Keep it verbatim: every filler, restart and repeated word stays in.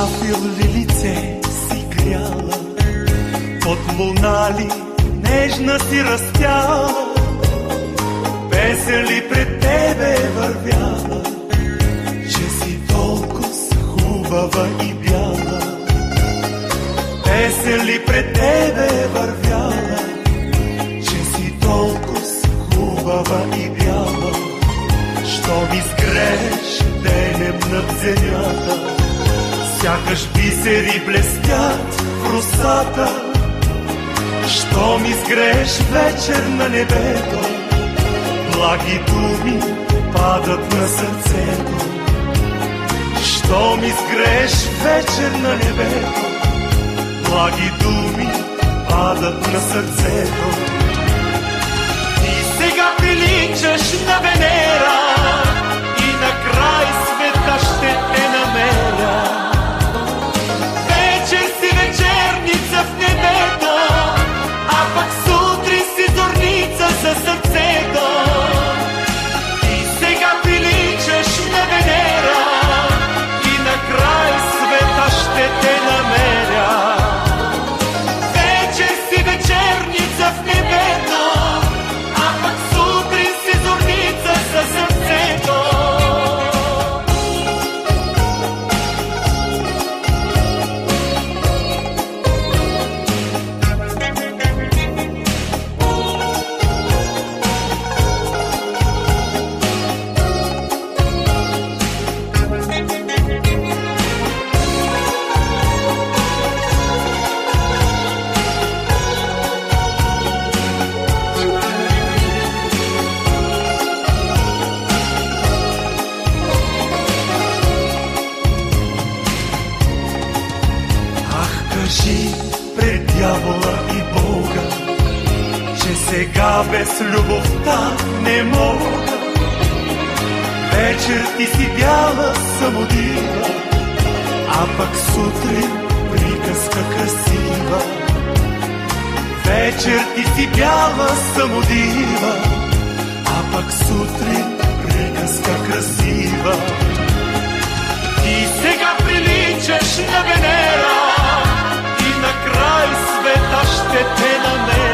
профил ли лице си гряла, под луна ли нежна си растяла, песен ли пред тебе вървяла, че си толкова хубава и бяла. Песен ли пред тебе вървяла, че си толкова хубава и бяла. Щом изгреш денем над земята, сякаш бисери блестят в росата. Щом изгреш вечер на небето, благи думи падат на сърцето. Щом изгреш вечер на небето, благи думи падат на сърцето. И сега приличаш на Венера, и накрай света ще те намеря. Вечер си вечерница в небето, а пък сутрин си зорница за сърцето. И сега приличаш на Венера, и накрай света ще те намеря. Вечер си вечерница в небето, а пък сутрин си зорница за сърцето. Кажи пред дявола и Бога, че сега без любовта не мога. Вечер ти си бяла самодива, а пък сутрин приказка красива. Вечер ти си бяла самодива, а пък сутрин приказка красива. И сега приличаш на Венера, и накрай света ще те намеря.